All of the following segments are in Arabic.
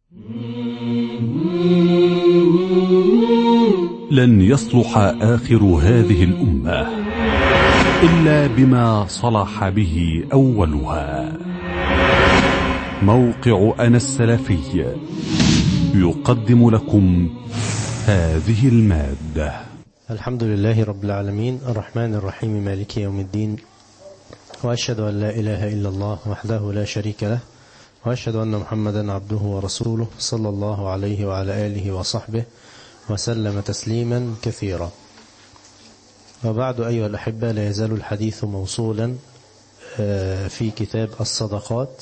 لن يصلح آخر هذه الأمة إلا بما صلح به أولها. موقع أنا السلفي يقدم لكم هذه المادة. الحمد لله رب العالمين الرحمن الرحيم مالك يوم الدين، وأشهد أن لا إله إلا الله وحده لا شريك له، وأشهد أن محمدا عبده ورسوله صلى الله عليه وعلى آله وصحبه وسلم تسليما كثيرا. وبعد أيها الأحبة، لا يزال الحديث موصولا في كتاب الصدقات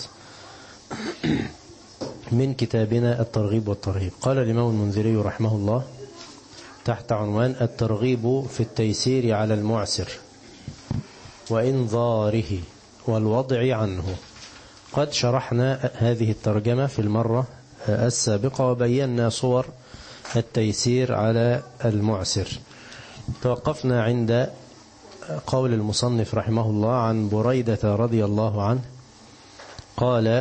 من كتابنا الترغيب والترهيب. قال الإمام المنذري رحمه الله تحت عنوان الترغيب في التيسير على المعسر وإنظاره والوضع عنه. قد شرحنا هذه الترجمة في المرة السابقة وبينا صور التيسير على المعسر. توقفنا عند قول المصنف رحمه الله عن بريدة رضي الله عنه قال: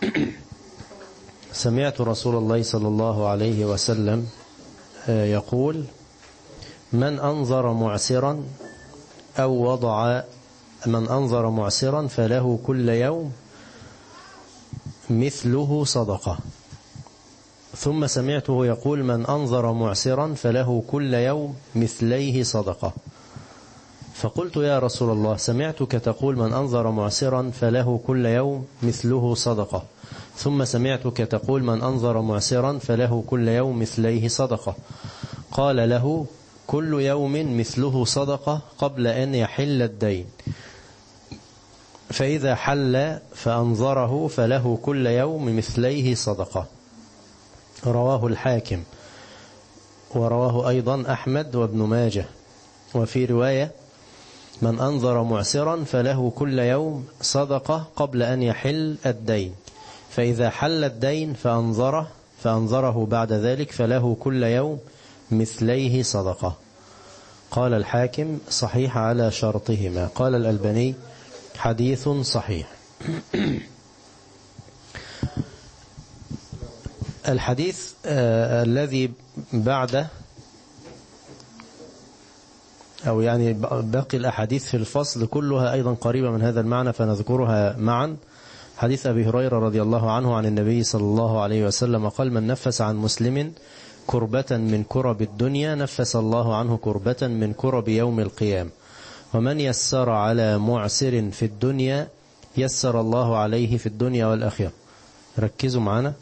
سمعت رسول الله صلى الله عليه وسلم يقول: من أنظر معسرا فله كل يوم مثله صدقة. ثم سمعته يقول: من أنظر معسرا فله كل يوم مثليه صدقة. فقلت: يا رسول الله، سمعتك تقول من أنظر معسرا فله كل يوم مثله صدقة، ثم سمعتك تقول من أنظر معسرا فله كل يوم مثليه صدقة. قال له: كل يوم مثله صدقة قبل أن يحل الدين، فإذا حل فأنظره فله كل يوم مثليه صدقة. رواه الحاكم، ورواه أيضا أحمد وابن ماجه. وفي رواية: من أنظر معسرا فله كل يوم صدقة قبل أن يحل الدين، فإذا حل الدين فأنظره بعد ذلك فله كل يوم مثليه صدقة. قال الحاكم: صحيح على شرطهما. قال الألباني: حديث صحيح. الحديث الذي بعده، أو يعني باقي الأحاديث في الفصل كلها أيضا قريبة من هذا المعنى، فنذكرها معا. حديث أبي هريرة رضي الله عنه عن النبي صلى الله عليه وسلم قال: من نفس عن مسلم كربة من كرب الدنيا نفس الله عنه كربة من كرب يوم القيامة، ومن يسر على معسر في الدنيا يسر الله عليه في الدنيا والآخرة. ركزوا معنا.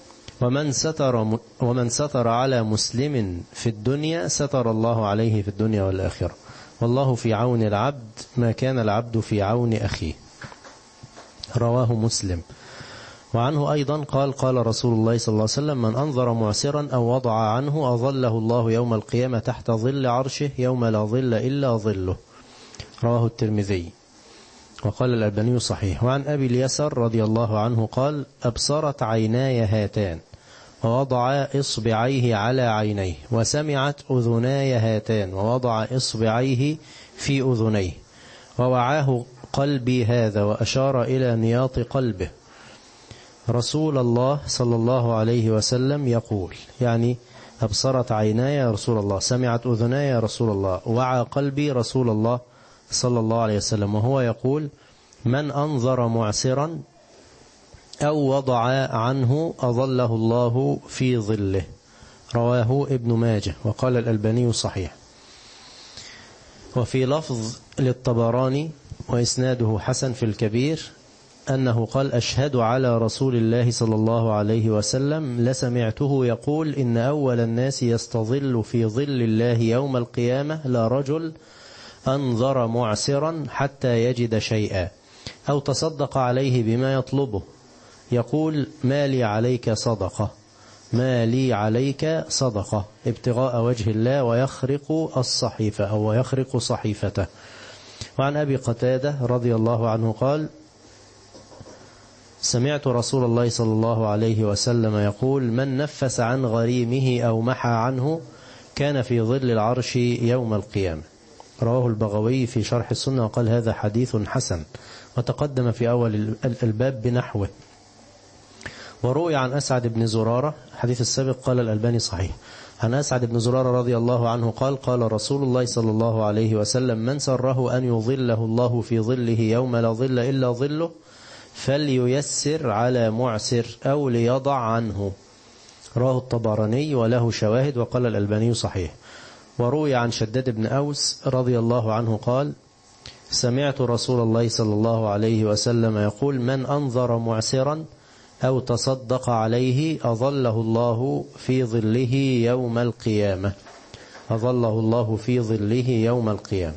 ومن ستر على مسلم في الدنيا ستر الله عليه في الدنيا والآخرة، والله في عون العبد ما كان العبد في عون أخيه. رواه مسلم. وعنه أيضا قال رسول الله صلى الله عليه وسلم: من أنظر معسرا أو وضع عنه أظله الله يوم القيامة تحت ظل عرشه يوم لا ظل إلا ظله. رواه الترمذي. وقال الألباني صحيح. وعن أبي اليسر رضي الله عنه قال: أبصرت عيناي هاتان، ووضع إصبعيه على عينيه، وسمعت أذناي هاتان، ووضع إصبعيه في أذنيه، ووعاه قلبي هذا، وأشار إلى نياط قلبه، رسول الله صلى الله عليه وسلم يقول. يعني أبصرت عيناي يا رسول الله، سمعت أذناي يا رسول الله، وعى قلبي رسول الله صلى الله عليه وسلم، وهو يقول: من أنظر معسرا أو وضع عنه أظله الله في ظله. رواه ابن ماجه. وقال الألباني صحيح. وفي لفظ للطبراني وإسناده حسن في الكبير أنه قال: أشهد على رسول الله صلى الله عليه وسلم لسمعته يقول: إن أول الناس يستظل في ظل الله يوم القيامة لا رجل أنظر معسرا حتى يجد شيئا أو تصدق عليه بما يطلبه يقول: ما لي عليك صدقة، ما لي عليك صدقة، ابتغاء وجه الله، ويخرق الصحيفة أو ويخرق صحيفته. وعن أبي قتادة رضي الله عنه قال: سمعت رسول الله صلى الله عليه وسلم يقول: من نفس عن غريمه أو محى عنه كان في ظل العرش يوم القيامة. رواه البغوي في شرح السنة وقال: هذا حديث حسن، وتقدم في أول الباب بنحوه. وروي عن أسعد بن زرارة، حديث السابق قال الألباني صحيح، عن أسعد بن زرارة رضي الله عنه قال قال رسول الله صلى الله عليه وسلم من سره أن يظله الله في ظله يوم لا ظل إلا ظله فلييسر على معسر أو ليضع عنه. رواه الطبراني وله شواهد وقال الألباني صحيح. وروي عن شداد بن أوس رضي الله عنه قال سمعت رسول الله صلى الله عليه وسلم يقول من أنظر معسرا أو تصدق عليه أظله الله في ظله يوم القيامة. أظله الله في ظله يوم القيامة.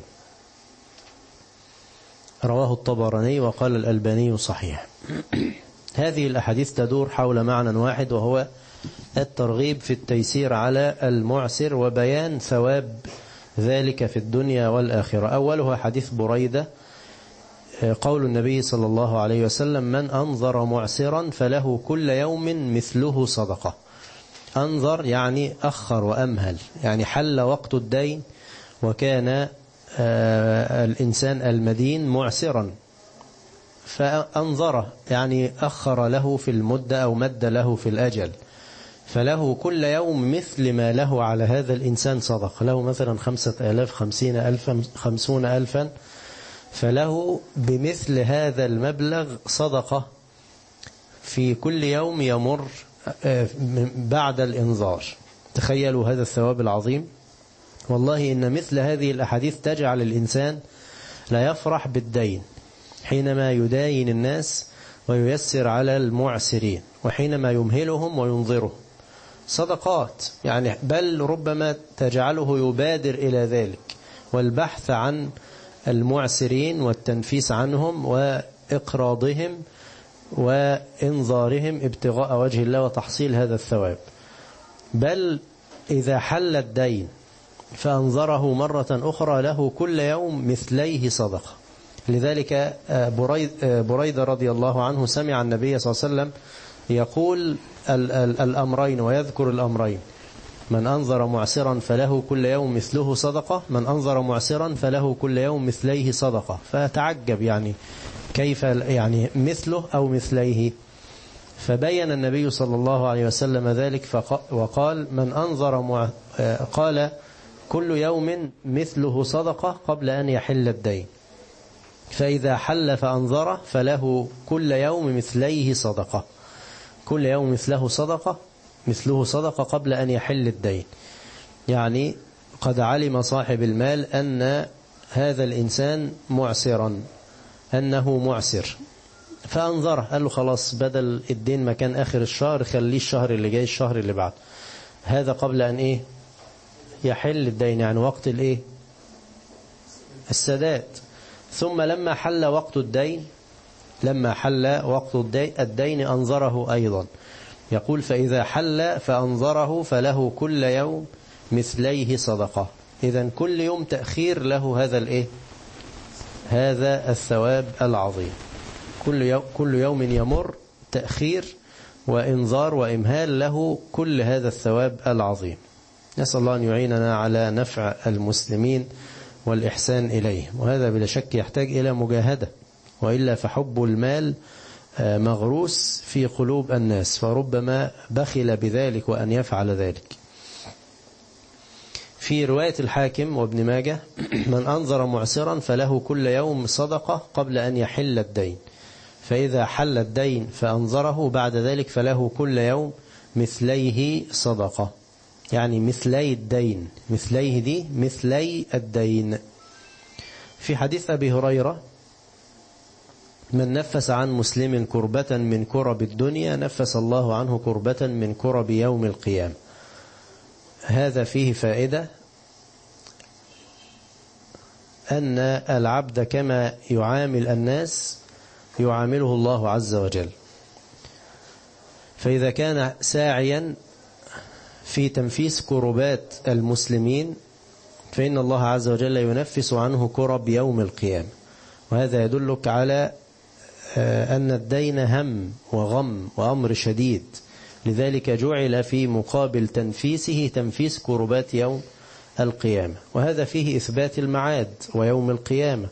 رواه الطبراني وقال الألباني صحيح. هذه الأحاديث تدور حول معنى واحد، وهو الترغيب في التيسير على المعسر وبيان ثواب ذلك في الدنيا والآخرة. أولها حديث بريدة قول النبي صلى الله عليه وسلم من أنظر معسرا فله كل يوم مثله صدقة. أنظر يعني أخر وأمهل، يعني حل وقت الدين وكان الإنسان المدين معسرا فأنظره، يعني أخر له في المدة أو مد له في الأجل، فله كل يوم مثل ما له على هذا الإنسان صدق. له مثلا 5,000 50,000 50,000 فله بمثل هذا المبلغ صدقة في كل يوم يمر بعد الإنذار. تخيلوا هذا الثواب العظيم. والله إن مثل هذه الأحاديث تجعل الإنسان لا يفرح بالدين حينما يداين الناس وييسر على المعسرين، وحينما يمهلهم وينظرهم صدقات، يعني بل ربما تجعله يبادر إلى ذلك والبحث عن المعسرين والتنفيس عنهم وإقراضهم وإنظارهم ابتغاء وجه الله وتحصيل هذا الثواب. بل إذا حل الدين فأنظره مرة أخرى له كل يوم مثليه صدقة. لذلك بريدة رضي الله عنه سمع النبي صلى الله عليه وسلم يقول الأمرين ويذكر الأمرين: من أنظر معسرا فله كل يوم مثله صدقة، من أنظر معسرا فله كل يوم مثليه صدقة. فتعجب يعني كيف يعني مثله أو مثليه، فبين النبي صلى الله عليه وسلم ذلك وقال من أنظر قال كل يوم مثله صدقة قبل أن يحل الدين، فإذا حل فأنظره فله كل يوم مثليه صدقة، كل يوم مثله صدقة قبل أن يحل الدين. يعني قد علم صاحب المال أن هذا الإنسان معسرا، أنه معسر، فأنظره قال له خلاص بدل الدين مكان آخر الشهر خليه الشهر اللي جاي الشهر اللي بعد، هذا قبل أن يحل الدين، يعني وقت السداد. ثم لما حل وقت الدين أنظره أيضا، يقول فإذا حل فأنظره فله كل يوم مثليه صدقة. إذن كل يوم تأخير له هذا الثواب العظيم. كل يوم يمر تأخير وإنذار وإمهال له كل هذا الثواب العظيم. نسأل الله أن يعيننا على نفع المسلمين والإحسان إليهم، وهذا بلا شك يحتاج إلى مجاهدة، وإلا فحب المال مغروس في قلوب الناس، فربما بخل بذلك وأن يفعل ذلك. في رواية الحاكم وابن ماجه من أنظر معسرا فله كل يوم صدقة قبل أن يحل الدين، فإذا حل الدين فأنظره بعد ذلك فله كل يوم مثليه صدقة، يعني مثلي الدين، مثليه دي مثلي الدين. في حديث أبي هريرة من نفس عن مسلم كربة من كرب الدنيا نفس الله عنه كربة من كرب يوم القيامة. هذا فيه فائدة أن العبد كما يعامل الناس يعامله الله عز وجل، فإذا كان ساعيا في تنفيس كربات المسلمين فإن الله عز وجل ينفس عنه كرب يوم القيامة. وهذا يدلك على أن الدين هم وغم وأمر شديد، لذلك جعل في مقابل تنفيسه تنفيس كربات يوم القيامة. وهذا فيه إثبات المعاد ويوم القيامة،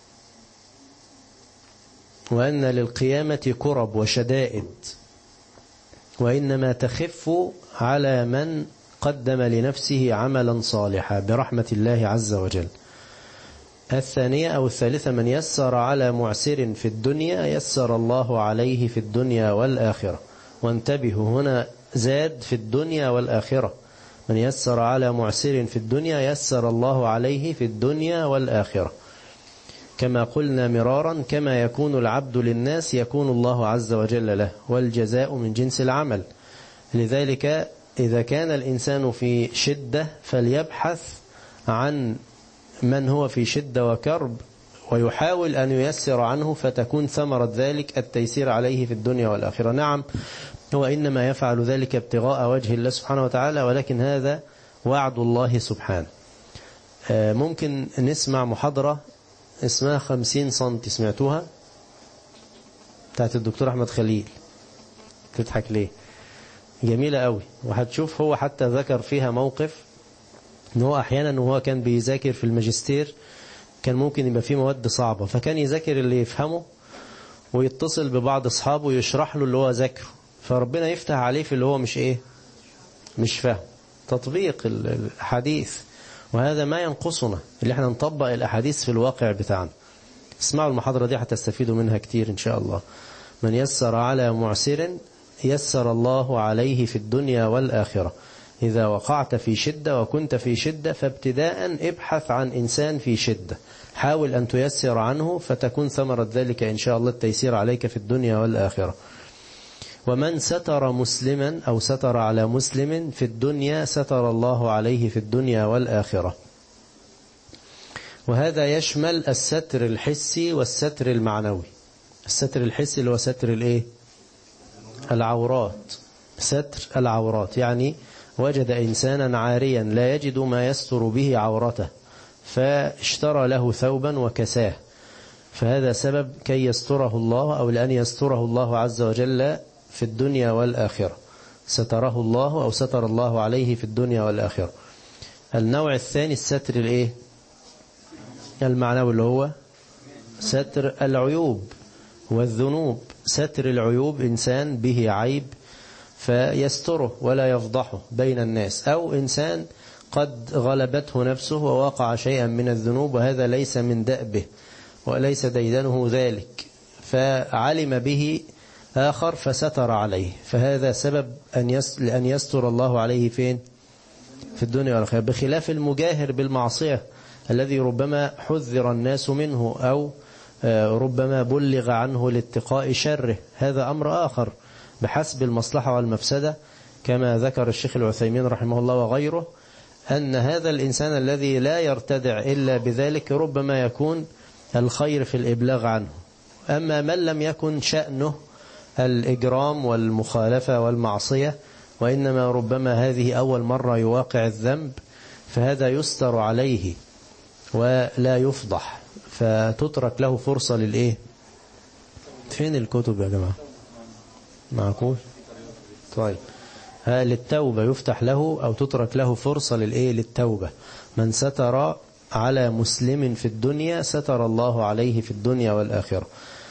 وأن للقيامة كرب وشدائد وإنما تخف على من قدم لنفسه عملا صالحا برحمة الله عز وجل. الثانية أو الثالثة: من يسر على معسر في الدنيا يسر الله عليه في الدنيا والآخرة. وانتبهوا، هنا زاد في الدنيا والآخرة. من يسر على معسر في الدنيا يسر الله عليه في الدنيا والآخرة. كما قلنا مرارا: كما يكون العبد للناس يكون الله عز وجل له، والجزاء من جنس العمل. لذلك إذا كان الإنسان في شدة فليبحث عن من هو في شدة وكرب ويحاول أن ييسر عنه، فتكون ثمرة ذلك التيسير عليه في الدنيا والآخرة. نعم، هو إنما يفعل ذلك ابتغاء وجه الله سبحانه وتعالى، ولكن هذا وعد الله سبحانه. ممكن نسمع محاضرة اسمها 50 سنتي، سمعتوها؟ بتاعت الدكتور أحمد خليل. تضحك ليه؟ جميلة قوي. وهتشوف هو حتى ذكر فيها موقف ان هو احيانا وهو كان بيذاكر في الماجستير كان ممكن يبقى فيه مواد صعبة، فكان يذاكر اللي يفهمه ويتصل ببعض اصحابه ويشرح له اللي هو ذاكره، فربنا يفتح عليه في اللي هو مش فاهم. تطبيق الحديث، وهذا ما ينقصنا، اللي احنا نطبق الأحاديث في الواقع بتاعنا. اسمعوا المحاضرة دي هتستفيدوا منها كتير إن شاء الله. من يسر على معسر يسر الله عليه في الدنيا والآخرة. إذا وقعت في شدة وكنت في شدة فابتداء ابحث عن إنسان في شدة، حاول أن تيسر عنه، فتكون ثمرة ذلك إن شاء الله التيسير عليك في الدنيا والآخرة. ومن ستر مسلما أو ستر على مسلم في الدنيا ستر الله عليه في الدنيا والآخرة. وهذا يشمل الستر الحسي والستر المعنوي. الستر الحسي اللي هو ستر العورات، ستر العورات، يعني وجد إنسانا عاريا لا يجد ما يستر به عورته فاشترى له ثوبا وكساه، فهذا سبب كي يستره الله أو لأن يستره الله عز وجل في الدنيا والآخرة. ستره الله أو ستر الله عليه في الدنيا والآخرة. النوع الثاني الستر المعنوي اللي هو ستر العيوب والذنوب. ستر العيوب إنسان به عيب فيستره ولا يفضحه بين الناس، أو إنسان قد غلبته نفسه ووقع شيئا من الذنوب وهذا ليس من دأبه وليس ديدنه ذلك، فعلم به آخر فستر عليه، فهذا سبب أن يستر الله عليه فين؟ في الدنيا والآخرة. بخلاف المجاهر بالمعصية الذي ربما حذر الناس منه أو ربما بلغ عنه لاتقاء شره، هذا أمر آخر بحسب المصلحة والمفسدة، كما ذكر الشيخ العثيمين رحمه الله وغيره أن هذا الإنسان الذي لا يرتدع إلا بذلك ربما يكون الخير في الإبلاغ عنه. أما من لم يكن شأنه الإجرام والمخالفة والمعصية وإنما ربما هذه أول مرة يواقع الذنب، فهذا يستر عليه ولا يفضح، فتترك له فرصة فين الكتب يا جماعة؟ معكوش؟ طيب، للتوبة يفتح له أو تترك له فرصة للتوبة. من ستر على مسلم في الدنيا ستر الله عليه في الدنيا والآخرة.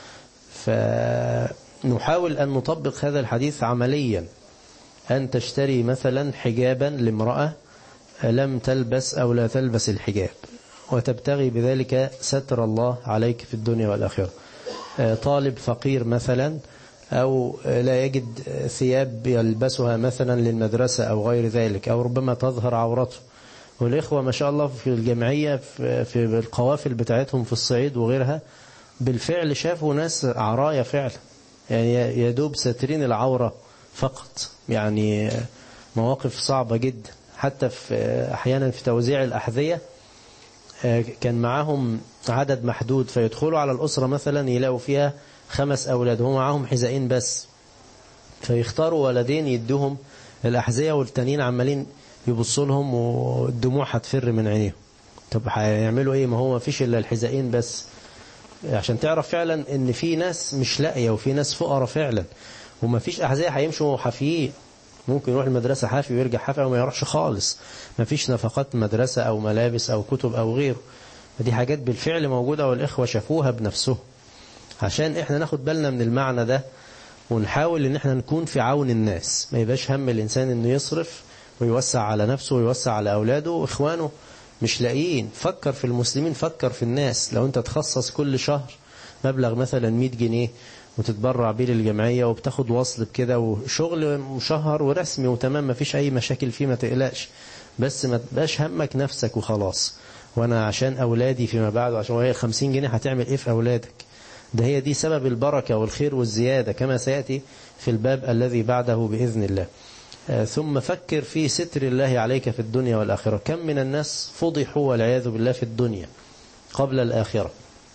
فنحاول أن نطبق هذا الحديث عمليا. أن تشتري مثلا حجابا لامرأة لم تلبس أو لا تلبس الحجاب وتبتغي بذلك ستر الله عليك في الدنيا والآخرة. طالب فقير مثلا أو لا يجد ثياب يلبسها مثلا للمدرسة أو غير ذلك، أو ربما تظهر عورته. والإخوة ما شاء الله في الجمعية في القوافل بتاعتهم في الصعيد وغيرها بالفعل شافوا ناس عرايا فعلا، يعني يدوب ساترين العورة فقط، يعني مواقف صعبة جدا. حتى أحيانا في توزيع الأحذية كان معهم عدد محدود، فيدخلوا على الأسرة مثلا يلاقوا فيها 5 أولاد هم معهم حذائين بس، فيختاروا ولدين يدوهم الأحذية والتانيين عمالين يبصوا لهم والدموع هتفر من عينيهم. طب هيعملوا ايه؟ ما هو ما فيش الا الحذائين بس، عشان تعرف فعلا ان في ناس مش لاقيه وفي ناس فقراء فعلا، وما فيش أحذية هيمشوا حافيين. ممكن يروح المدرسة حافي ويرجع حافي أو ما يروحش خالص، ما فيش نفقات مدرسة أو ملابس أو كتب أو غيره. فدي حاجات بالفعل موجودة والإخوة شافوها بنفسهم. عشان إحنا ناخد بالنا من المعنى ده ونحاول ان احنا نكون في عون الناس. ما يبقاش هم الإنسان انه يصرف ويوسع على نفسه ويوسع على أولاده وإخوانه مش لاقيين. فكر في المسلمين، فكر في الناس. لو انت تخصص كل شهر مبلغ مثلا 100 جنيه وتتبرع بيه للجمعية وبتاخد وصل بكده وشغل مشهر ورسمي وتمام، ما فيش أي مشاكل فيه، ما تقلقش. بس ما تبقاش همك نفسك وخلاص، وانا عشان أولادي فيما بعد، عشان هي 50 جنيه هتعمل ايه في أولادك؟ ده هي دي سبب البركة والخير والزيادة كما سيأتي في الباب الذي بعده بإذن الله. ثم فكر في ستر الله عليك في الدنيا والآخرة. كم من الناس فضحوا والعياذ بالله في الدنيا قبل الآخرة.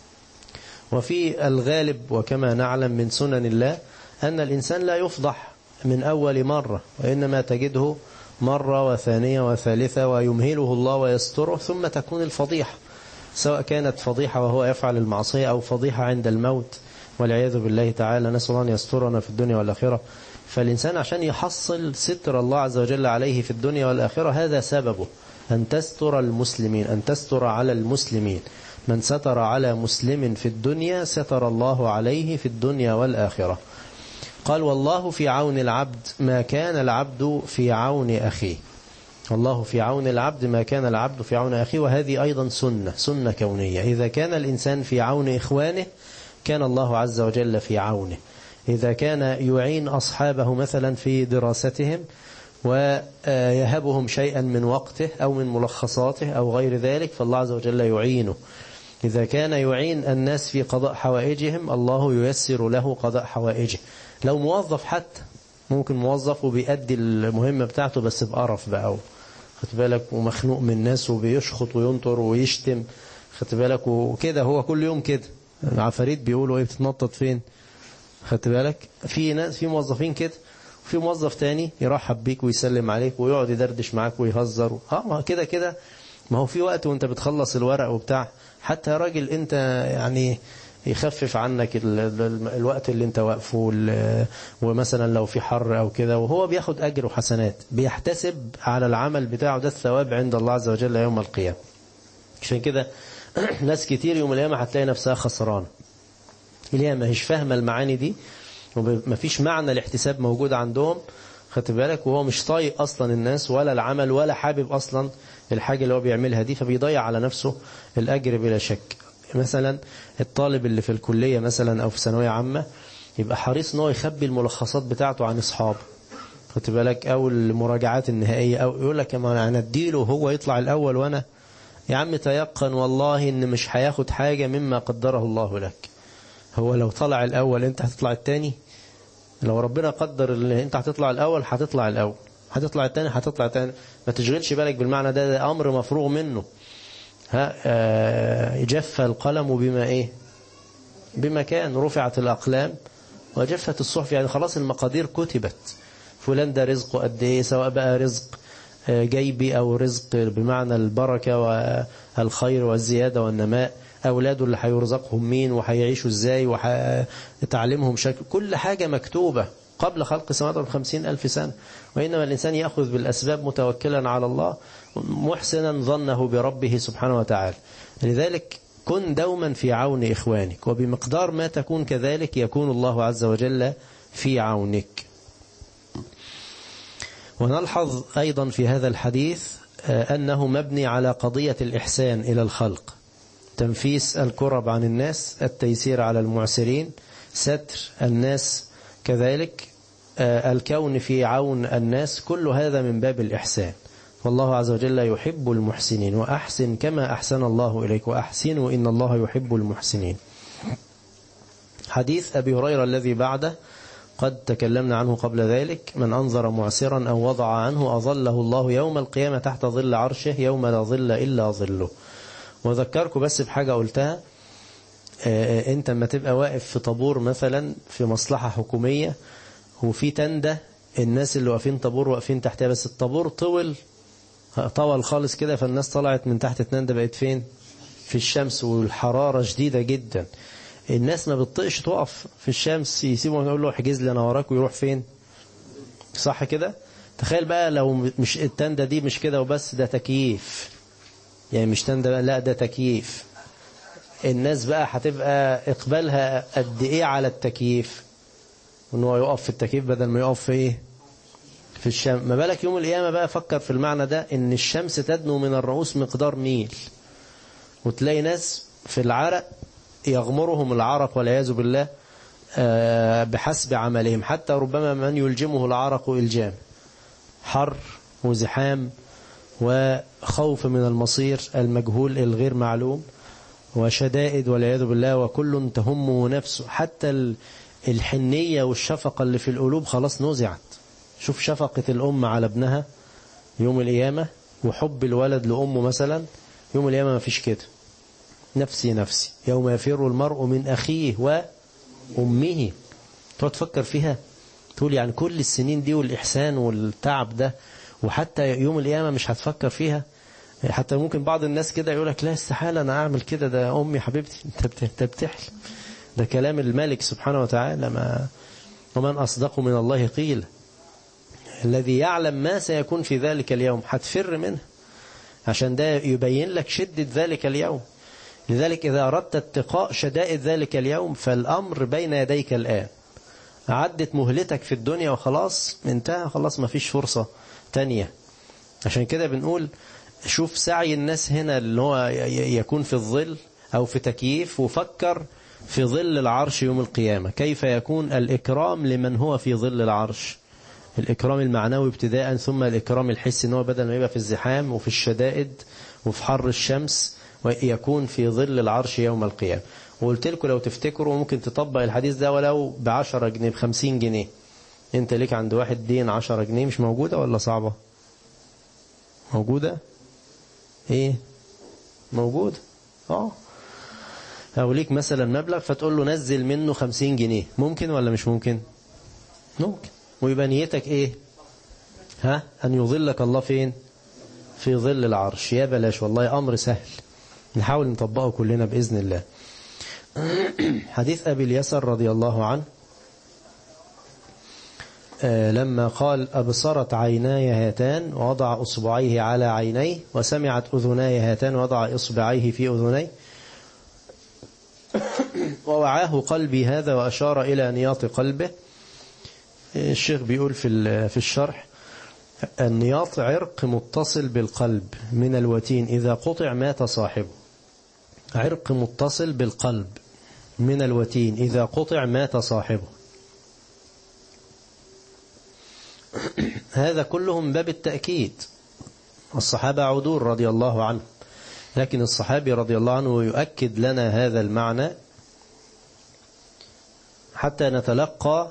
وفي الغالب وكما نعلم من سنن الله أن الإنسان لا يفضح من أول مرة، وإنما تجده مرة وثانية وثالثة ويمهله الله ويستره، ثم تكون الفضيحة، سواء كانت فضيحة وهو يفعل المعصية أو فضيحة عند الموت والعياذ بالله تعالى. نسأل الله أن يسترنا في الدنيا والآخرة. فالإنسان عشان يحصل ستر الله عز وجل عليه في الدنيا والآخرة هذا سببه أن تستر المسلمين، أن تستر على المسلمين. من ستر على مسلم في الدنيا ستر الله عليه في الدنيا والآخرة. قال والله في عون العبد ما كان العبد في عون أخيه. والله في عون العبد ما كان العبد في عون أخيه. وهذه أيضا سنة كونية. إذا كان الإنسان في عون إخوانه كان الله عز وجل في عونه. إذا كان يعين أصحابه مثلا في دراستهم ويهبهم شيئا من وقته أو من ملخصاته أو غير ذلك فالله عز وجل يعينه. إذا كان يعين الناس في قضاء حوائجهم الله ييسر له قضاء حوائجه. لو موظف حتى، ممكن موظف وبيأدي المهمة بتاعته بس بقرف بقى، خد بالك، ومخنوق من الناس وبيشخط وينطر ويشتم، خد بالك، وكده هو كل يوم كده. العفاريت بيقولوا ايه بتتنطط فين، خد بالك. في ناس، في موظفين كده، وفي موظف تاني يرحب بيك ويسلم عليك ويقعد يدردش معاك ويهزر. كده كده. ما هو في وقت وانت بتخلص الورق وبتاع، حتى يا راجل انت يعني يخفف عنك الوقت اللي انت واقفه، ومثلا لو في حر او كده، وهو بياخد اجر وحسنات، بيحتسب على العمل بتاعه ده الثواب عند الله عز وجل يوم القيامة. عشان كده ناس كتير يوم القيامة هتلاقي نفسها خسران، اللي هي ما هيش فاهمة المعاني دي، وما فيش معنى الاحتساب موجود عندهم، خدت بالك، وهو مش طايق اصلا الناس ولا العمل ولا حابب اصلا الحاجة اللي هو بيعملها دي، فبيضيع على نفسه الاجر بلا شك. مثلا الطالب اللي في الكلية مثلا او في ثانوية عامة يبقى حريص ان هو يخبي الملخصات بتاعته عن اصحابه، خدت بالك، او المراجعات النهائية، او يقول لك انا اديله وهو يطلع الاول، وانا يا عم تيقن والله ان مش هياخد حاجة مما قدره الله لك. هو لو طلع الاول انت هتطلع التاني؟ لو ربنا قدر ان انت هتطلع الاول هتطلع الاول، هتطلع التاني هتطلع التاني. ما تشغلش بالك بالمعنى ده امر مفروغ منه. جف القلم بما ايه، بما كان، رفعت الاقلام وجفت الصحف. يعني خلاص المقادير كتبت، فلان ده رزقه قد ايه، سواء بقى رزق جيبي او رزق بمعنى البركة والخير والزيادة والنماء، أولاده اللي هيرزقهم مين وهيعيشوا ازاي وتعلمهم شكل، كل حاجة مكتوبة قبل خلق السماوات 50,000 سنة. وإنما الإنسان يأخذ بالأسباب متوكلا على الله محسنا ظنه بربه سبحانه وتعالى. لذلك كن دوما في عون إخوانك، وبمقدار ما تكون كذلك يكون الله عز وجل في عونك. ونلحظ أيضا في هذا الحديث أنه مبني على قضية الإحسان إلى الخلق، تنفيس الكرب عن الناس، التيسير على المعسرين، ستر الناس كذلك، الكون في عون الناس، كل هذا من باب الإحسان. والله عز وجل يحب المحسنين، وأحسن كما أحسن الله إليك وأحسنوا إن الله يحب المحسنين. حديث أبي هريرة الذي بعده قد تكلمنا عنه قبل ذلك: من أنظر معسرا أو وضع عنه أظله الله يوم القيامة تحت ظل عرشه يوم لا ظل إلا ظله. وذكركم بس بحاجة قلتها، انت لما تبقى واقف في طابور مثلا في مصلحة حكومية وفي تندة، الناس اللي واقفين طابور واقفين تحتها، بس الطابور طول خالص كده، فالناس طلعت من تحت التندة بقت فين؟ في الشمس، والحرارة شديدة جدا، الناس ما بتطقش تقف في الشمس، يسيبوا يقول له احجز لي انا وراك، ويروح فين؟ صح كده؟ تخيل بقى لو مش التندة دي مش كده وبس، ده تكييف، يعني مش تندة، لا ده تكييف. الناس بقى هتبقى اقبالها قد ايه على التكييف؟ وان هو يقف في التكييف بدل ما يقف في ايه؟ في الشمس. ما بالك يوم القيامة بقى؟ فكر في المعنى ده، ان الشمس تدنو من الرؤوس مقدار ميل، وتلاقي ناس في العرق يغمرهم العرق والعياذ بالله بحسب عملهم، حتى ربما من يلجمه العرق إلجام، حر وزحام وخوف من المصير المجهول الغير معلوم وشدائد والعياذ بالله، وكل تهمه نفسه، حتى الحنية والشفقة اللي في القلوب خلاص نزعت. شوف شفقة الأم على ابنها يوم القيامة، وحب الولد لأمه مثلا يوم القيامة ما فيش كده. نفسي نفسي يوم يفر المرء من أخيه وأمه. تقعد تفكر فيها تقول يعني كل السنين دي والإحسان والتعب ده، وحتى يوم القيامة مش هتفكر فيها؟ حتى ممكن بعض الناس كده يقولك لا استحالة أنا أعمل كده، ده أمي حبيبتي. أنت بتحلم، ده كلام الملك سبحانه وتعالى. ومن أصدق من الله قيل، الذي يعلم ما سيكون في ذلك اليوم هتفر منه، عشان ده يبين لك شدة ذلك اليوم. لذلك إذا أردت اتقاء شدائد ذلك اليوم فالأمر بين يديك الآن. عدت مهلتك في الدنيا وخلاص انتهى، خلاص ما فيش فرصة تانية. عشان كده بنقول شوف سعي الناس هنا اللي هو يكون في الظل أو في تكييف، وفكر في ظل العرش يوم القيامة كيف يكون الإكرام لمن هو في ظل العرش. الإكرام المعنوي ابتداء، ثم الإكرام الحسي، إن هو بدل ما يبقى في الزحام وفي الشدائد وفي حر الشمس ويكون في ظل العرش يوم القيامة. وقلت لكم لو تفتكروا ممكن تطبق الحديث ده ولو ب10 جنيه ب50 جنيه. انت ليك عند واحد دين 10 جنيه، مش موجودة ولا صعبة؟ موجودة؟ ايه موجودة؟ او ليك مثلا مبلغ فتقول له نزل منه 50 جنيه، ممكن ولا مش ممكن؟ ممكن. ويبقى نيتك ايه؟ ان يظلك الله فين؟ في ظل العرش. يا بلاش والله، امر سهل نحاول نطبقه كلنا بإذن الله. حديث أبي اليسر رضي الله عنه لما قال أبصرت عيناي هاتان ووضع أصبعيه على عينيه، وسمعت أذناي هاتان ووضع إصبعيه في أذنيه، ووعاه قلبي هذا، وأشار إلى نياط قلبه. الشيخ بيقول في الشرح النياط عرق متصل بالقلب من الوتين، إذا قطع مات صاحبه. عرق متصل بالقلب من الوتين، إذا قطع مات صاحبه. هذا كله من باب التأكيد. الصحابة عدول رضي الله عنه، لكن الصحابي رضي الله عنه يؤكد لنا هذا المعنى حتى نتلقى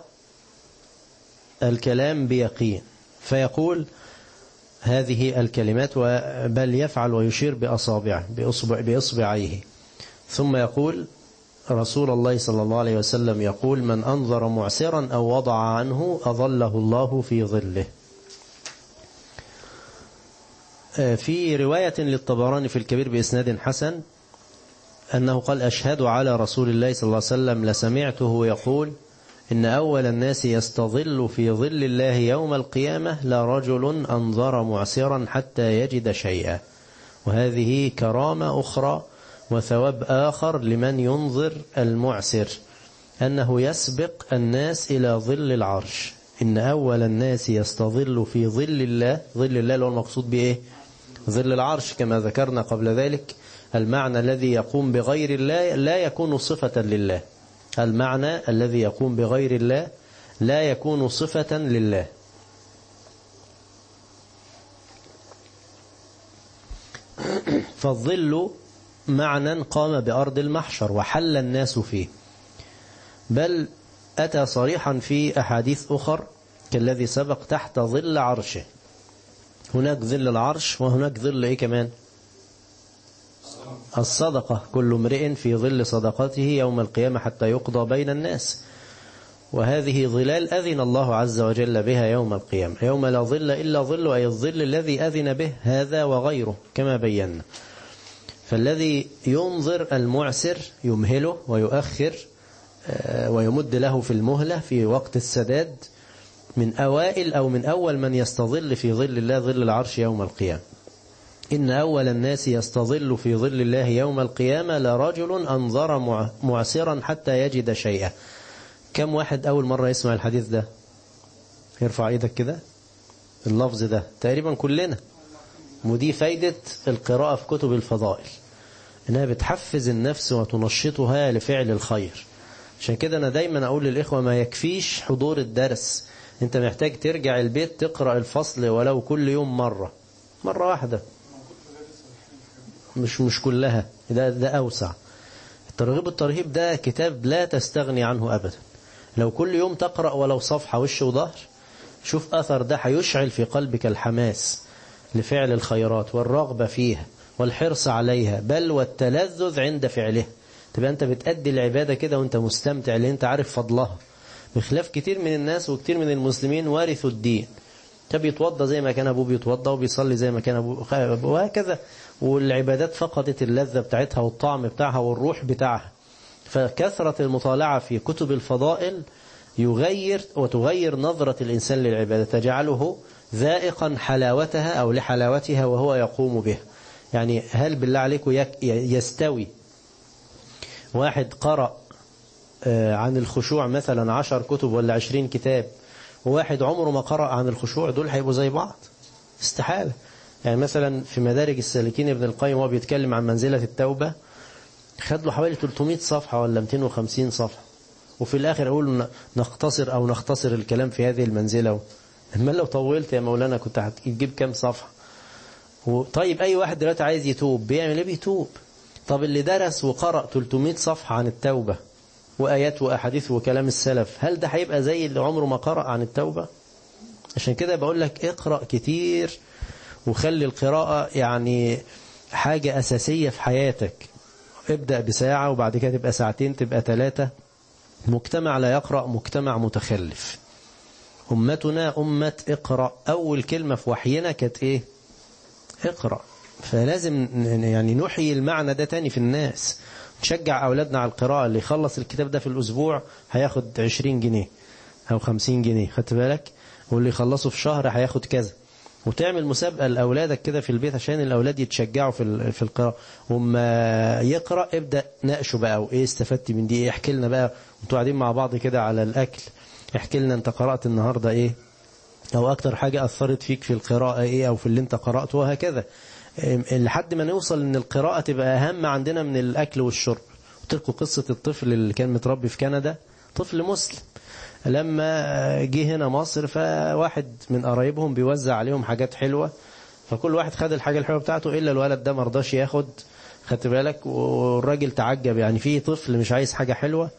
الكلام بيقين. فيقول هذه الكلمات بل يفعل ويشير بأصابعه بإصبعيه، ثم يقول رسول الله صلى الله عليه وسلم يقول من أنظر معسرا أو وضع عنه أظله الله في ظله. في رواية للطبراني في الكبير بإسناد حسن أنه قال أشهد على رسول الله صلى الله عليه وسلم لسمعته يقول إن أول الناس يستظل في ظل الله يوم القيامة لرجل أنظر معسرا حتى يجد شيئا. وهذه كرامة أخرى وثواب آخر لمن ينظر المعسر، أنه يسبق الناس إلى ظل العرش. إن أول الناس يستظل في ظل الله، ظل الله هو المقصود بإيه؟ ظل العرش، كما ذكرنا قبل ذلك. المعنى الذي يقوم بغير الله لا يكون صفة لله. المعنى الذي يقوم بغير الله لا يكون صفة لله. فالظل معنى قام بأرض المحشر وحل الناس فيه، بل أتى صريحا في أحاديث أخر كالذي سبق تحت ظل عرشه. هناك ظل العرش وهناك ظل إيه كمان؟ الصدقة، كل امرئ في ظل صدقته يوم القيامة حتى يقضى بين الناس. وهذه ظلال أذن الله عز وجل بها يوم القيامة، يوم لا ظل إلا ظل، أي الظل الذي أذن به هذا وغيره كما بينا. فالذي ينظر المعسر يمهله ويؤخر ويمد له في المهلة في وقت السداد من أوائل أو من أول من يستظل في ظل الله ظل العرش يوم القيامة. إن أول الناس يستظل في ظل الله يوم القيامة لرجل أنظر معسرا حتى يجد شيئا. كم واحد أول مرة يسمع الحديث ده؟ يرفع ايدك كده. اللفظ ده تقريبا كلنا. ودي فايدة القراءة في كتب الفضائل، انها بتحفز النفس وتنشطها لفعل الخير. عشان كده انا دايما اقول للإخوة ما يكفيش حضور الدرس، انت محتاج ترجع البيت تقرأ الفصل ولو كل يوم مرة واحدة، مش كلها. ده أوسع. الترغيب والترهيب ده كتاب لا تستغني عنه أبدا. لو كل يوم تقرأ ولو صفحة وش وظهر، شوف أثر ده هيشعل في قلبك الحماس لفعل الخيرات والرغبة فيها والحرص عليها، بل والتلذذ عند فعلها. تبقى أنت بتأدي العبادة كده وأنت مستمتع، لأن أنت عارف فضلها، بخلاف كتير من الناس وكتير من المسلمين وارثوا الدين. كان بيتوضى زي ما كان أبوه بيتوضى، وبيصلي زي ما كان أبوه، وهكذا. والعبادات فقدت اللذة بتاعتها والطعم بتاعها والروح بتاعها. فكثرة المطالعة في كتب الفضائل وتغير نظرة الإنسان للعبادة، تجعله ذائقا حلاوتها أو لحلاوتها وهو يقوم بها. يعني هل بالله عليكم يستوي واحد قرأ عن الخشوع مثلا 10 كتب ولا 20 كتاب، وواحد عمره ما قرأ عن الخشوع؟ دول هيبقوا زي بعض؟ استحالة. يعني مثلا في مدارج السالكين ابن القيم وهو بيتكلم عن منزلة التوبة، خد له حوالي 300 صفحة ولا 250 صفحة، وفي الآخر أقول نختصر الكلام في هذه المنزلة. أما لو طولت يا مولانا كنت هتجيب كام صفحة؟ طيب أي واحد دلوقتي عايز يتوب بيعمل إيه؟ بيتوب. طب اللي درس وقرأ 300 صفحة عن التوبة وآيات وأحاديث وكلام السلف، هل ده هيبقى زي اللي عمره ما قرأ عن التوبة؟ عشان كده بقول لك اقرأ كتير، وخلي القراءة يعني حاجة أساسية في حياتك. ابدأ بساعة، وبعد كده تبقى ساعتين، تبقى 3. مجتمع لا يقرأ مجتمع متخلف. أمتنا أمة اقرأ. أول كلمة في وحينا كانت إيه؟ اقرأ. فلازم يعني نحيي المعنى ده تاني في الناس، نشجع أولادنا على القراءة. اللي يخلص الكتاب ده في الأسبوع هياخد 20 جنيه أو 50 جنيه، خدت بالك؟ واللي يخلصه في شهر هياخد كذا. وتعمل مسابقة لأولادك كده في البيت عشان الأولاد يتشجعوا في القراءة. وما يقرأ ابدأ ناقشه بقى، وإيه استفدت من دي؟ إيه؟ احكي لنا بقى وانتوا قاعدين مع بعض كده على الأكل، احكي لنا أنت قرأت النهاردة إيه، أو أكتر حاجة أثرت فيك في القراءة إيه، أو في اللي أنت قرأته، وهكذا لحد ما نوصل إن القراءة تبقى أهم عندنا من الأكل والشرب. قلت لكم قصة الطفل اللي كان متربي في كندا، طفل مسلم، لما جه هنا مصر فواحد من قرايبهم بيوزع عليهم حاجات حلوة، فكل واحد خد الحاجة الحلوة بتاعته إلا الولد ده مرضاش ياخد. خدت بالك؟ والراجل تعجب، يعني في طفل مش عايز حاجة حلوة؟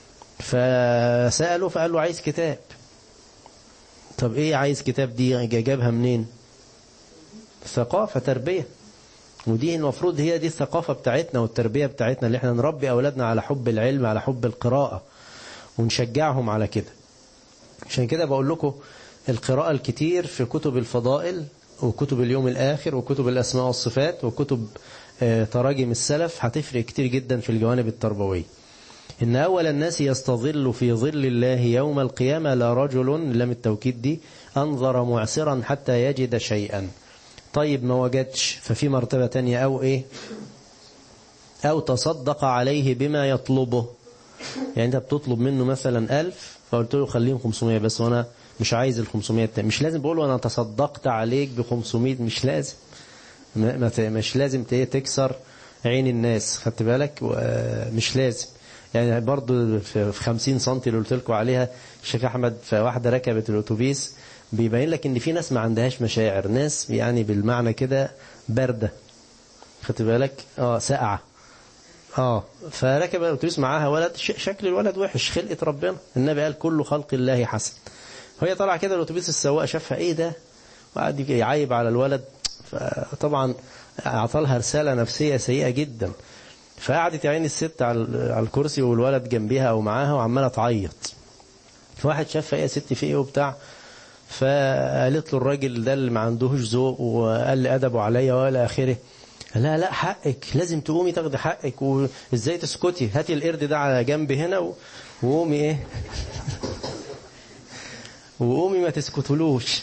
فسأله فقال له عايز كتاب. طب ايه عايز كتاب دي؟ جابها منين؟ ثقافة، تربية. ودي المفروض هي دي الثقافة بتاعتنا والتربية بتاعتنا، اللي احنا نربي أولادنا على حب العلم، على حب القراءة، ونشجعهم على كده. عشان كده بقول لكم القراءة الكتير في كتب الفضائل وكتب اليوم الآخر وكتب الأسماء والصفات وكتب تراجم السلف هتفرق كتير جدا في الجوانب التربوية. إن أول الناس يستظل في ظل الله يوم القيامة لا رجل، لم التوكيد دي، أنظر معسرا حتى يجد شيئا. طيب ما وجدش، ففي مرتبة تانية، أو إيه؟ أو تصدق عليه بما يطلبه. يعني أنت بتطلب منه مثلا 1000، فقلت له خليهم 500 بس، وأنا مش عايز 500 التاني. مش لازم بقول له أنا تصدقت عليك ب500، مش لازم، مش لازم تكسر عين الناس، خدت بالك؟ مش لازم. يعني برضو في 50 سنتي اللي قلت لكم عليها الشيخ أحمد، فواحدة ركبت الأتوبيس، بيبين لك إن في ناس ما عندهاش مشاعر، ناس يعني بالمعنى كده باردة، خدت بالك؟ ساقعة. فركب الأتوبيس معاها ولد، شكل الولد وحش، خلقة ربنا. النبي قال كل خلق الله حسن. وهي طلع كده الأتوبيس، السواق شافها ايه ده، وقعد يعيب على الولد، فطبعا أعطالها رسالة نفسية سيئة جدا. فقعدت عين الست على الكرسي والولد جنبيها أو معاها وعمالة تعيط. فواحد شافها ايه يا ست في ايه وبتاع، فقالت له الراجل ده اللي ما عندهوش ذوق وقال لي أدبه عليا ولا آخره، لا حقك، لازم تقومي تاخدي حقك، وازاي تسكتي؟ هاتي القرد ده على جنب هنا وقومي ايه وقومي ما تسكتلوش.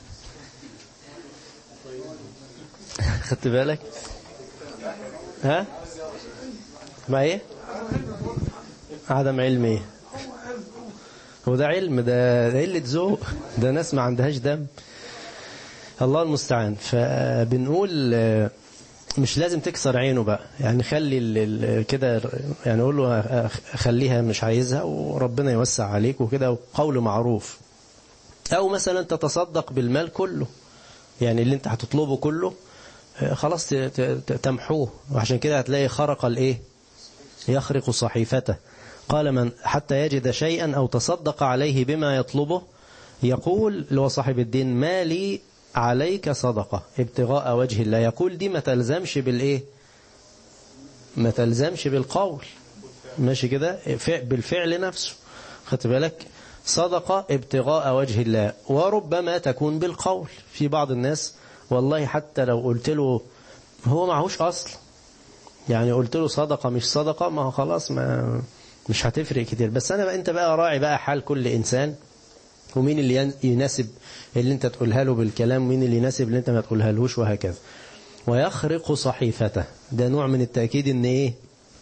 خدت بالك؟ ها؟ ما ايه؟ عدم علم ايه؟ وده علم، ده قلة ذوق، ده ناس ما عندهاش دم. الله المستعان. فبنقول مش لازم تكسر عينه بقى، يعني خلي كده، يعني قول له خليها مش عايزها وربنا يوسع عليك وكده، وقول معروف. أو مثلا تتصدق بالمال كله، يعني اللي انت هتطلبه كله خلاص تمحوه. وعشان كده هتلاقي خرق الايه، يخرق صحيفته. قال من حتى يجد شيئا أو تصدق عليه بما يطلبه، يقول لو صاحب الدين ما لي عليك صدقة ابتغاء وجه الله. يقول دي ما تلزمش بالإيه، ما تلزمش بالقول، ماشي كده، بالفعل نفسه. خدت بالك، صدقة ابتغاء وجه الله. وربما تكون بالقول. في بعض الناس والله حتى لو قلت له هو معهوش أصل، يعني قلت له صدقة مش صدقة، ما هو خلاص ما مش هتفرق كتير. بس انت بقى راعي بقى حال كل إنسان، ومين اللي يناسب اللي انت تقولها له بالكلام، ومين اللي يناسب اللي انت ما تقولها لهوش، وهكذا. ويخرق صحيفته، ده نوع من التأكيد ان ايه،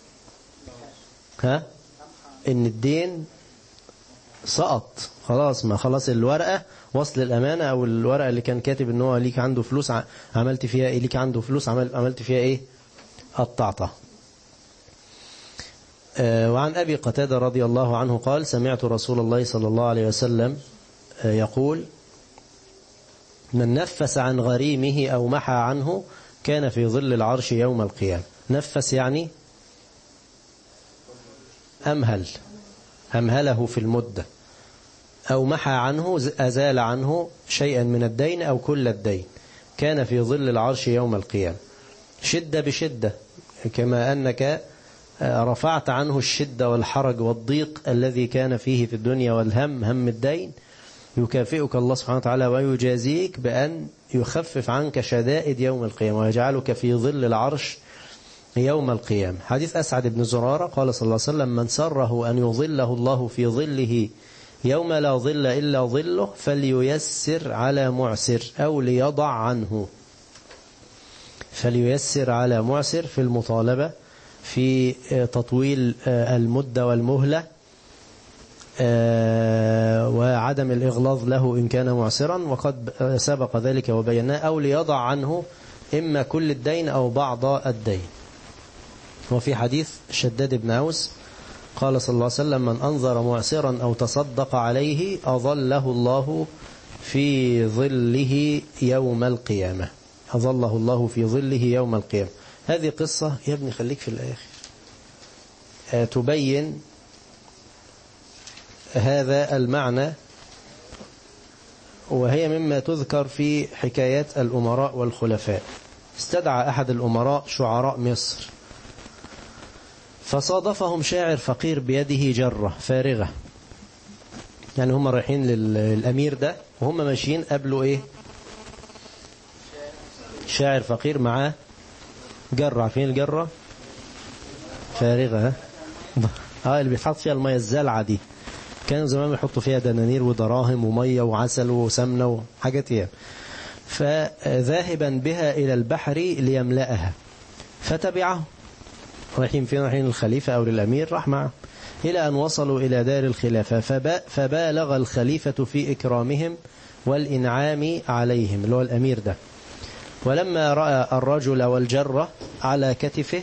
ان الدين سقط خلاص، ما خلاص الورقة وصل الأمانة، أو الورقة اللي كان كاتب ان هو ليك عنده فلوس عملت فيها ايه، ليك عنده فلوس عملت فيها ايه، قطعتها. وعن أبي قتادة رضي الله عنه قال سمعت رسول الله صلى الله عليه وسلم يقول من نفس عن غريمه أو محى عنه كان في ظل العرش يوم القيامة. نفس يعني أمهله في المدة، أو محى عنه أزال عنه شيئا من الدين أو كل الدين، كان في ظل العرش يوم القيامة. شدة بشدة، كما أنك رفعت عنه الشدة والحرج والضيق الذي كان فيه في الدنيا والهم، هم الدين، يكافئك الله سبحانه وتعالى ويجازيك بأن يخفف عنك شدائد يوم القيامة ويجعلك في ظل العرش يوم القيامة. حديث أسعد بن زرارة قال صلى الله عليه وسلم من سره أن يظله الله في ظله يوم لا ظل إلا ظله فلييسر على معسر أو ليضع عنه. فلييسر على معسر في المطالبة في تطويل المدة والمهلة، وعدم الإغلاظ له إن كان معسرا، وقد سبق ذلك وبيناه. أو ليضع عنه إما كل الدين أو بعض الدين. وفي حديث شداد بن أوس قال صلى الله عليه وسلم من أنظر معسرا أو تصدق عليه أظله الله في ظله يوم القيامة. أظله الله في ظله يوم القيامة. هذه قصة يا ابني خليك في الآخر تبين هذا المعنى، وهي مما تذكر في حكايات الأمراء والخلفاء. استدعى أحد الأمراء شعراء مصر، فصادفهم شاعر فقير بيده جرة فارغة. يعني هم رايحين للأمير ده وهم ماشيين قبلوا إيه، شاعر فقير معاه جرة. عارفين الجرة فارغة، اللي بيتحط فيها المية الزلعة دي، كانوا زمان يحطوا فيها دنانير ودراهم ومية وعسل وسمنة وحاجات يعني. فذاهبا بها إلى البحر ليملأها، فتبعه. رايحين فين؟ رايحين للخليفة أو للأمير، راح معه إلى أن وصلوا إلى دار الخلافة. فبالغ الخليفة في إكرامهم والإنعام عليهم، اللي هو الأمير ده. ولما رأى الرجل والجرة على كتفه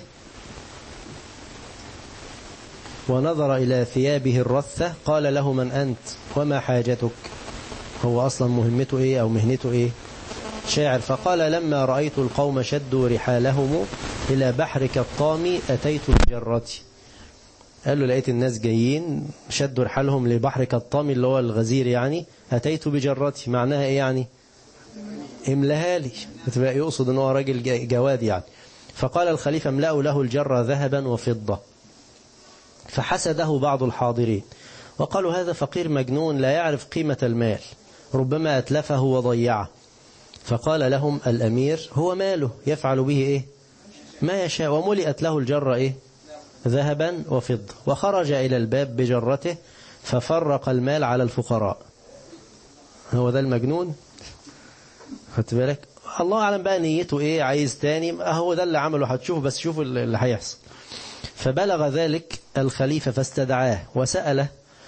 ونظر إلى ثيابه الرثة قال له من أنت وما حاجتك؟ هو أصلا مهمته إيه أو مهنته إيه؟ شاعر. فقال لما رأيت القوم شدوا رحالهم إلى بحر كالطامي أتيت بجرتي. قال له لقيت الناس جايين شدوا رحالهم لبحر كالطامي اللي هو الغزير، يعني أتيت بجرتي معناها إيه يعني؟ املها لي، بتبقى يقصد أنه راجل جواد يعني. فقال الخليفة املأوا له الجرة ذهبا وفضة. فحسده بعض الحاضرين وقالوا هذا فقير مجنون لا يعرف قيمة المال، ربما أتلفه وضيعه. فقال لهم الأمير هو ماله يفعل به إيه ما يشاء. وملئت له الجرة إيه ذهبا وفضة. وخرج إلى الباب بجرته ففرق المال على الفقراء. هو ده المجنون؟ خدت بالك؟ الله أعلم بقى نيته إيه، عايز تاني، هو ده اللي عمله، هتشوف بس شوف اللي هيحصل. فبلغ ذلك الخليفة فاستدعاه وسأله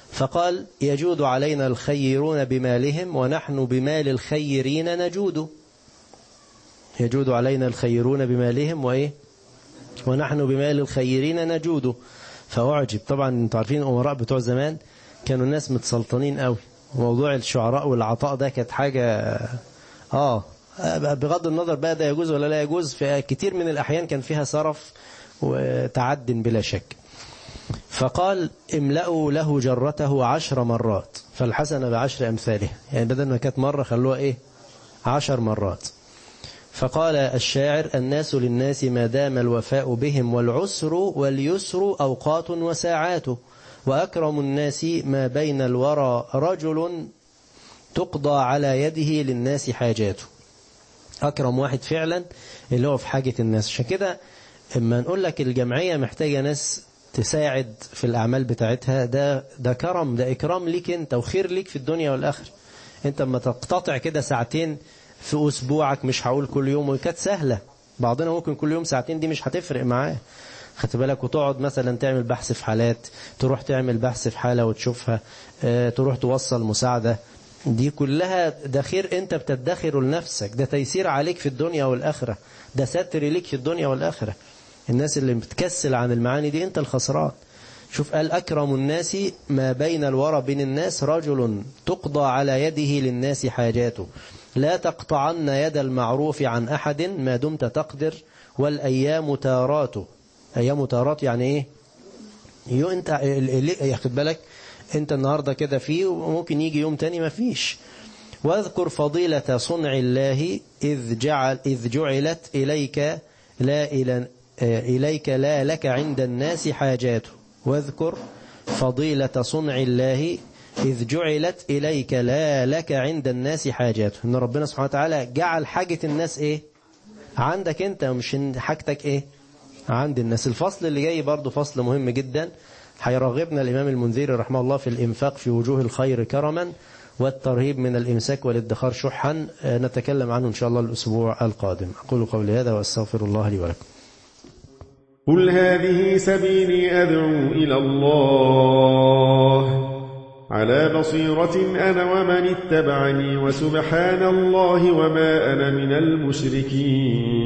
فقال يجود علينا الخيرون بمالهم ونحن بمال الخيرين نجود. يجود علينا الخيرون بمالهم وإيه ونحن بمال الخيرين نجود. فأعجب. طبعا انتوا عارفين الأمراء بتوع زمان كانوا الناس متسلطنين قوي. موضوع الشعراء والعطاء ده كانت حاجة بغض النظر بقى ده يجوز ولا لا يجوز، في كتير من الأحيان كان فيها سرف وتعد بلا شك. فقال املأوا له جرته 10 مرات فالحسنة ب10 أمثالها، يعني بدل ما كانت مرة خلوها 10 مرات. فقال الشاعر الناس للناس ما دام الوفاء بهم والعسر واليسر أوقات وساعات، وأكرم الناس ما بين الورى رجل تقضى على يده للناس حاجاته. أكرم واحد فعلا اللي هو في حاجة الناس. عشان كده اما نقول لك الجمعية محتاجة ناس تساعد في الأعمال بتاعتها، ده كرم، ده إكرام ليك أنت وخير ليك في الدنيا والآخرة. أنت اما تقتطع كده ساعتين في أسبوعك، مش هقول كل يوم وكانت سهلة، بعضنا ممكن كل يوم ساعتين دي مش هتفرق معاه، خدت بالك، وتقعد مثلا تعمل بحث في حالات، تروح تعمل بحث في حالة وتشوفها، تروح توصل مساعدة، دي كلها ده خير أنت بتدخره لنفسك، ده تيسير عليك في الدنيا والآخرة، ده ستر ليك في الدنيا والآخرة. الناس اللي بتكسل عن المعاني دي أنت الخسران. شوف قال أكرم الناس ما بين الورى بين الناس رجل تقضى على يده للناس حاجاته، لا تقطعن يد المعروف عن أحد ما دمت تقدر، والأيام تارات. أيام تارات يعني إيه؟ أنت ياخد بالك أنت النهاردة كده فيه وممكن يجي يوم تاني ما فيش. واذكر فضيلة صنع الله إذ جعلت إليك لا لك عند الناس حاجاته. واذكر فضيلة صنع الله إذ جعلت إليك لا لك عند الناس حاجاته. إن ربنا سبحانه وتعالى جعل حاجة الناس عندك أنت، مش حاجتك عند الناس. الفصل اللي جاي برضو فصل مهم جدا، هيرغبنا الإمام المنذري رحمه الله في الإنفاق في وجوه الخير كرما، والترهيب من الإمساك والادخار شحا. نتكلم عنه إن شاء الله الأسبوع القادم. أقول قولي هذا وأستغفر الله لي ولكم. قل هذه سبيلي أدعو إلى الله على بصيرة أنا ومن اتبعني، وسبحان الله وما أنا من المشركين.